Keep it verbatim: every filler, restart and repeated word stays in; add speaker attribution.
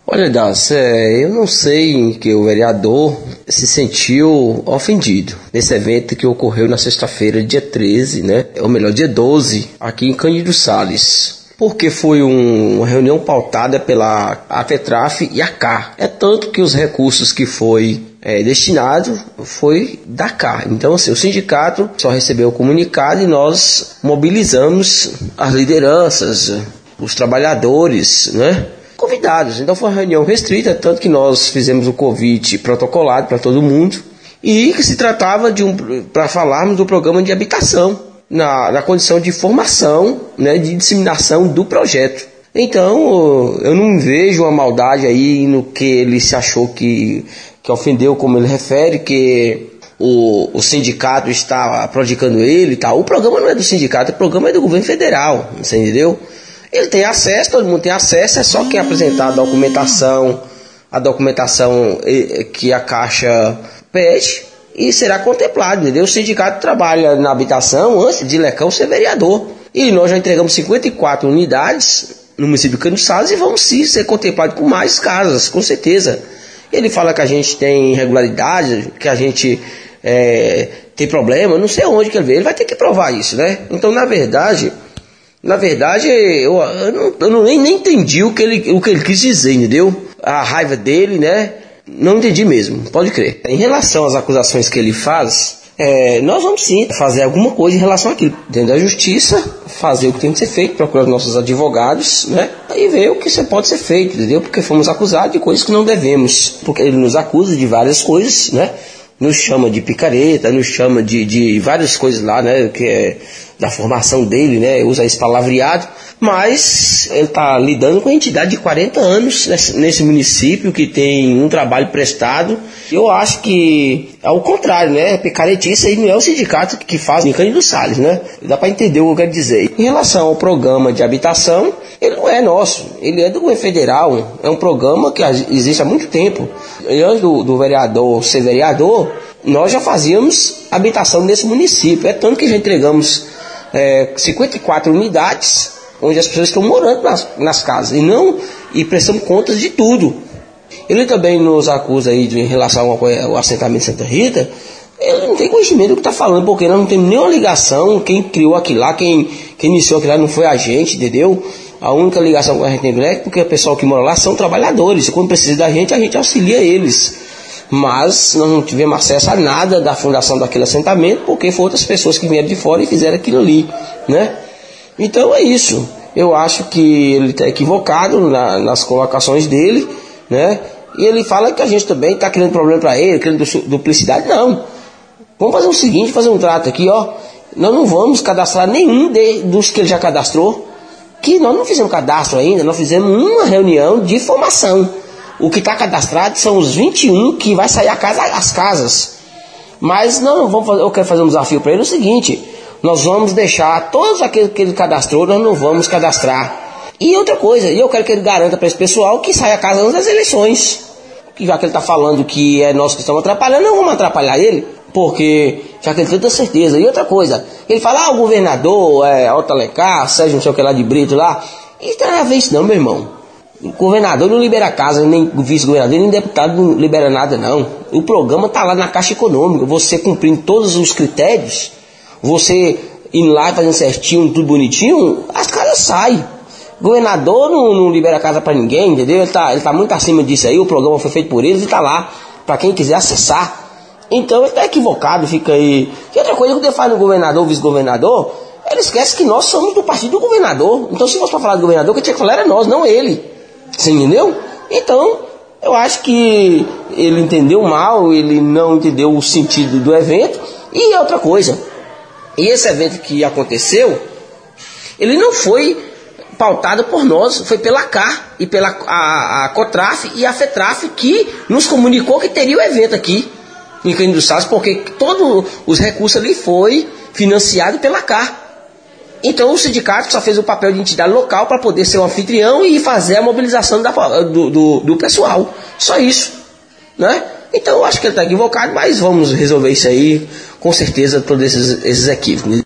Speaker 1: Olha, Das, é, eu não sei em que o vereador se sentiu ofendido nesse evento que ocorreu na sexta-feira, dia treze, né? Ou melhor, dia doze, aqui em Cândido Sales. Porque foi um, uma reunião pautada pela AFETRAF e a C A R. É tanto que os recursos que foi é, destinado foi da C A R. Então, assim, o sindicato só recebeu o comunicado e nós mobilizamos as lideranças, os trabalhadores, né? Convidados. Então foi uma reunião restrita, tanto que nós fizemos o convite protocolado para todo mundo e que se tratava de um para falarmos do programa de habitação na, na condição de formação, né, de disseminação do projeto. Então eu não vejo uma maldade aí no que ele se achou que, que ofendeu, como ele refere, que o, o sindicato está prejudicando ele e tal. O programa não é do sindicato, o programa é do governo federal, você entendeu? Ele tem acesso, todo mundo tem acesso, é só quem apresentar a documentação, a documentação que a Caixa pede e será contemplado, entendeu? O sindicato trabalha na habitação antes de Lecão ser vereador. E nós já entregamos cinquenta e quatro unidades no município de Cândido Sales e vamos sim ser contemplados com mais casas, com certeza. Ele fala que a gente tem irregularidade, que a gente é, tem problema, não sei onde que ele vê, ele vai ter que provar isso, né? Então, na verdade... Na verdade, eu, eu, não, eu não, nem, nem entendi o que, ele, o que ele quis dizer, entendeu? A raiva dele, né? Não entendi mesmo, pode crer. Em relação às acusações que ele faz, é, nós vamos sim fazer alguma coisa em relação àquilo. Dentro da justiça, fazer o que tem que ser feito, procurar os nossos advogados, né? E ver o que pode ser feito, entendeu? Porque fomos acusados de coisas que não devemos. Porque ele nos acusa de várias coisas, né? Nos chama de picareta, nos chama de, de várias coisas lá, né? Que é da formação dele, né? Usa esse palavreado, mas ele está lidando com a entidade de quarenta anos nesse, nesse município que tem um trabalho prestado. Eu acho que é o contrário, né? Picaretice aí não é o sindicato que faz em Cândido Sales, né? Dá para entender o que eu quero dizer. Em relação ao programa de habitação, ele não é nosso, ele é do governo federal, é um programa que existe há muito tempo. Antes do, do vereador ser vereador, nós já fazíamos habitação nesse município, é tanto que já entregamos É, cinquenta e quatro unidades onde as pessoas estão morando nas, nas casas e não e prestando contas de tudo. Ele também nos acusa aí de, em relação ao, ao assentamento Santa Rita. Ele não tem conhecimento do que está falando, porque nós não temos nenhuma ligação. Quem criou aquilo lá, quem, quem iniciou aquilo lá não foi a gente, entendeu? A única ligação que a gente tem é porque o pessoal que mora lá são trabalhadores, e quando precisa da gente, a gente auxilia eles. Mas nós não tivemos acesso a nada da fundação daquele assentamento, porque foram outras pessoas que vieram de fora e fizeram aquilo ali, né? Então é isso. Eu acho que ele está equivocado na, nas colocações dele, né? E ele fala que a gente também está criando problema para ele, criando duplicidade. Não. Vamos fazer o seguinte, fazer um trato aqui, ó. Nós não vamos cadastrar nenhum de, dos que ele já cadastrou, que nós não fizemos cadastro ainda, nós fizemos uma reunião de formação. O que está cadastrado são os vinte e um que vai sair a casa, as casas. Mas não, vamos fazer, eu quero fazer um desafio para ele, é o seguinte: nós vamos deixar todos aqueles que ele cadastrou, nós não vamos cadastrar. E outra coisa, eu quero que ele garanta para esse pessoal que saia a casa antes das eleições. Já que ele está falando que é nós que estamos atrapalhando, não vamos atrapalhar ele, porque já que ele tem tanta certeza. E outra coisa, ele fala, ah, o governador, é, Otto Alencar, Sérgio não sei o que lá de Brito lá. Isso não tem nada a ver isso não, meu irmão. O governador não libera casa, nem o vice-governador, nem deputado não libera nada, não. O programa está lá na Caixa Econômica. Você cumprindo todos os critérios, você indo lá fazendo certinho, tudo bonitinho, as casas saem. O governador não, não libera casa para ninguém, entendeu? Ele está ele tá muito acima disso aí. O programa foi feito por eles e está lá para quem quiser acessar. Então ele está equivocado, fica aí. E outra coisa que ele faz no governador, vice-governador, ele esquece que nós somos do partido do governador. Então, se fosse para falar do governador, quem tinha que falar era nós, não ele. Você entendeu? Então, eu acho que ele entendeu mal, ele não entendeu o sentido do evento. E outra coisa, e esse evento que aconteceu, ele não foi pautado por nós, foi pela C A R e pela a, a COTRAF e a FETRAF que nos comunicou que teria o evento aqui em Cândido Sales, porque todos os recursos ali foi financiado pela C A R. Então o sindicato só fez o papel de entidade local para poder ser o anfitrião e fazer a mobilização da, do, do, do pessoal. Só isso, né? Então eu acho que ele está equivocado, mas vamos resolver isso aí, com certeza, todos esses, esses equívocos.